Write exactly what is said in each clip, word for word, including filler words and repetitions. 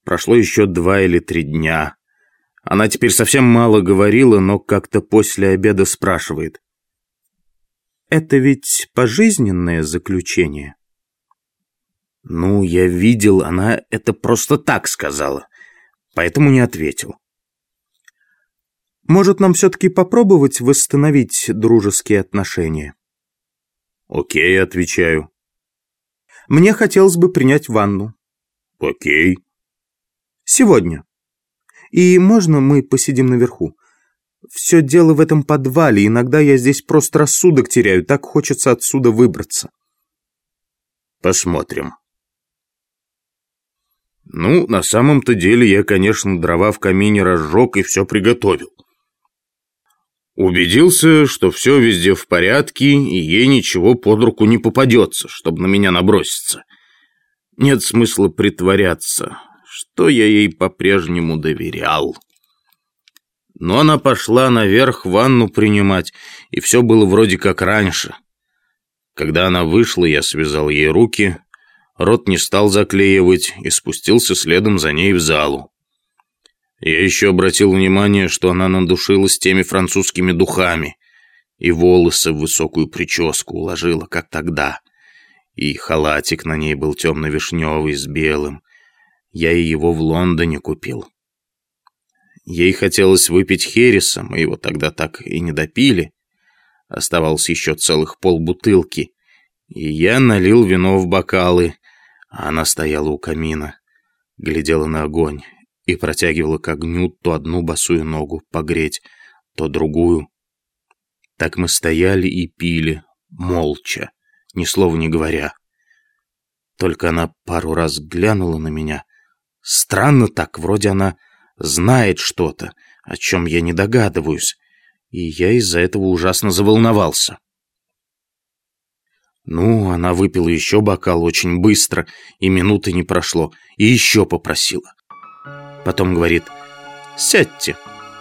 Прошло еще два или три дня. Она теперь совсем мало говорила, но как-то после обеда спрашивает. «Это ведь пожизненное заключение?» Ну, я видел, она это просто так сказала, поэтому не ответил. «Может, нам все-таки попробовать восстановить дружеские отношения?» «Окей», — отвечаю. «Мне хотелось бы принять ванну». «Окей». «Сегодня. И можно мы посидим наверху? Все дело в этом подвале, иногда я здесь просто рассудок теряю, так хочется отсюда выбраться». «Посмотрим». Ну, на самом-то деле я, конечно, дрова в камине разжег и все приготовил. Убедился, что все везде в порядке, и ей ничего под руку не попадется, чтобы на меня наброситься. Нет смысла притворяться, что я ей по-прежнему доверял. Но она пошла наверх ванну принимать, и все было вроде как раньше. Когда она вышла, я связал ей руки, рот не стал заклеивать и спустился следом за ней в залу. Я еще обратил внимание, что она надушилась теми французскими духами и волосы в высокую прическу уложила, как тогда. И халатик на ней был темно-вишневый с белым. Я и его в Лондоне купил. Ей хотелось выпить хереса, мы его тогда так и не допили. Оставалось еще целых полбутылки. И я налил вино в бокалы, а она стояла у камина, глядела на огонь и протягивала к огню то одну босую ногу погреть, то другую. Так мы стояли и пили, молча, ни слова не говоря. Только она пару раз глянула на меня. Странно так, вроде она знает что-то, о чем я не догадываюсь, и я из-за этого ужасно заволновался. Ну, она выпила еще бокал очень быстро, и минуты не прошло, и еще попросила. Потом говорит: «Сядьте».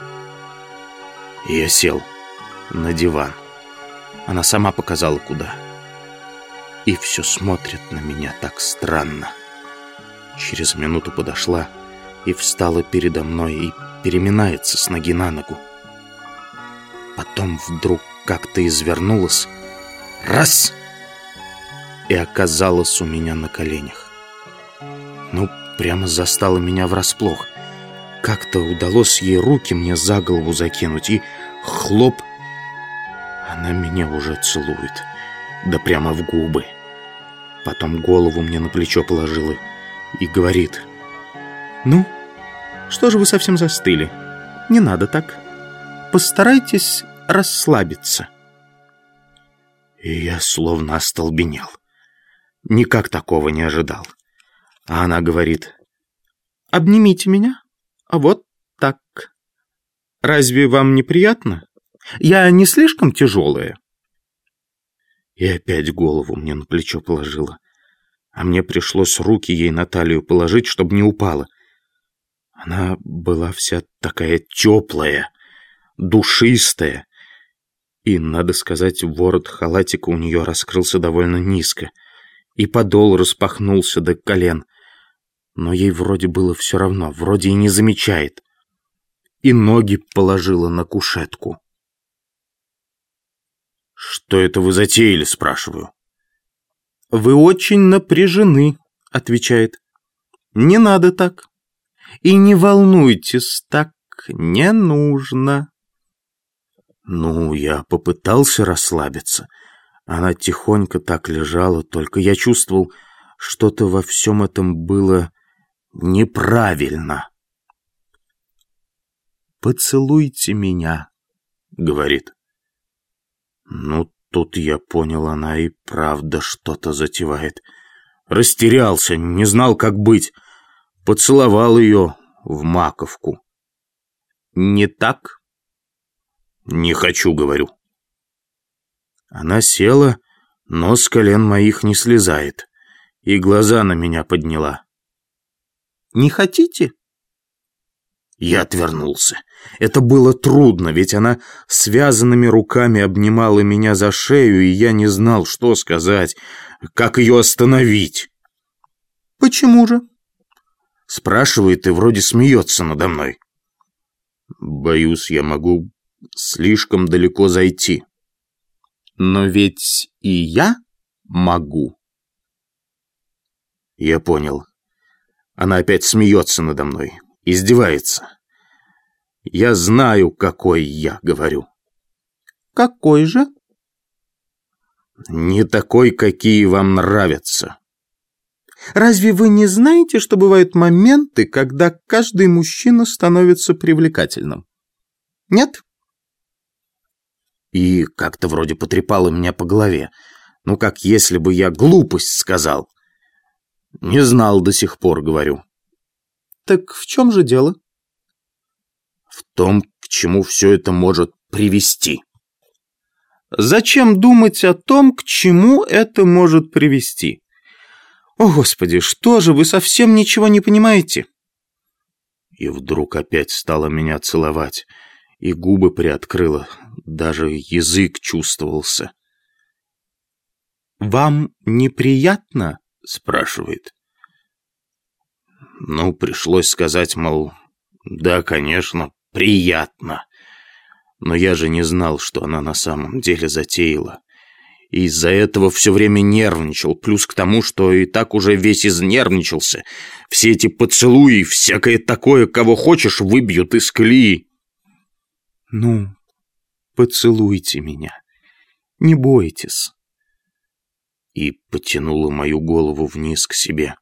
И я сел на диван. Она сама показала, куда. И все смотрит на меня так странно. Через минуту подошла и встала передо мной и переминается с ноги на ногу. Потом вдруг как-то извернулась. Раз! И оказалась у меня на коленях. Ну, прямо застала меня врасплох. Как-то удалось ей руки мне за голову закинуть, и хлоп, она меня уже целует, да прямо в губы. Потом голову мне на плечо положила и говорит: «Ну, что же вы совсем застыли? Не надо так. Постарайтесь расслабиться». И я словно остолбенел. Никак такого не ожидал. А она говорит: «Обнимите меня. А вот так. Разве вам неприятно? Я не слишком тяжелая?» И опять голову мне на плечо положила. А мне пришлось руки ей на талию положить, чтобы не упала. Она была вся такая теплая, душистая. И, надо сказать, ворот халатика у нее раскрылся довольно низко, и подол распахнулся до колен. Но ей вроде было все равно, вроде и не замечает. И ноги положила на кушетку. «Что это вы затеяли?» — спрашиваю. «Вы очень напряжены», — отвечает. «Не надо так. И не волнуйтесь, так не нужно». Ну, я попытался расслабиться. Она тихонько так лежала, только я чувствовал, что-то во всем этом было неправильно. «Поцелуйте меня», — говорит. Ну, тут я понял, она и правда что-то затевает. Растерялся, не знал, как быть. Поцеловал ее в маковку. «Не так?» «Не хочу», — говорю. Она села, но с колен моих не слезает, и глаза на меня подняла. «Не хотите?» Я отвернулся. Это было трудно, ведь она связанными руками обнимала меня за шею, и я не знал, что сказать, как ее остановить. «Почему же? Спрашивает и вроде смеется надо мной. Боюсь, я могу слишком далеко зайти. Но ведь и я могу. Я понял. Она опять смеется надо мной, издевается. Я знаю, какой я, говорю. Какой же? Не такой, какие вам нравятся. Разве вы не знаете, что бывают моменты, когда каждый мужчина становится привлекательным? Нет? И как-то вроде потрепало меня по голове. Ну, как если бы я глупость сказал. Не знал до сих пор, говорю. Так в чем же дело? В том, к чему все это может привести. Зачем думать о том, к чему это может привести? О, Господи, что же, вы совсем ничего не понимаете? И вдруг опять стала меня целовать, и губы приоткрыла, даже язык чувствовался. «Вам неприятно?» — спрашивает. Ну, пришлось сказать, мол, да, конечно, приятно. Но я же не знал, что она на самом деле затеяла. И из-за этого все время нервничал, плюс к тому, что и так уже весь изнервничался. Все эти поцелуи, всякое такое, кого хочешь, выбьют из колеи. Ну, поцелуйте меня, не бойтесь. И потянула мою голову вниз к себе.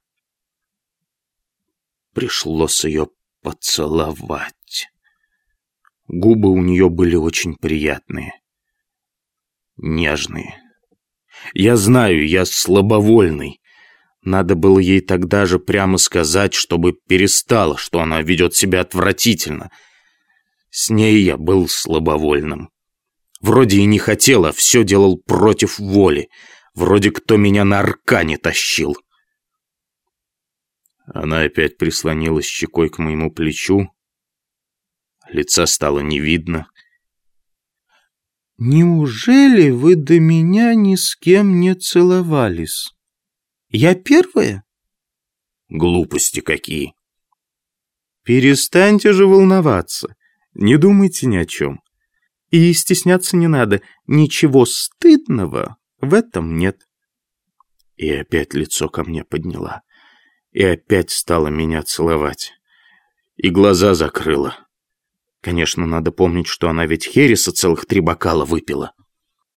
Пришлось ее поцеловать. Губы у нее были очень приятные, нежные. Я знаю, я слабовольный. Надо было ей тогда же прямо сказать, чтобы перестала, что она ведет себя отвратительно. С ней я был слабовольным. Вроде и не хотел, а все делал против воли. Вроде кто меня на аркане тащил. Она опять прислонилась щекой к моему плечу. Лица стало не видно. «Неужели вы до меня ни с кем не целовались? Я первая?» «Глупости какие!» «Перестаньте же волноваться. Не думайте ни о чем. И стесняться не надо. Ничего стыдного в этом нет». И опять лицо ко мне подняла. И опять стала меня целовать. И глаза закрыла. Конечно, надо помнить, что она ведь хереса целых три бокала выпила.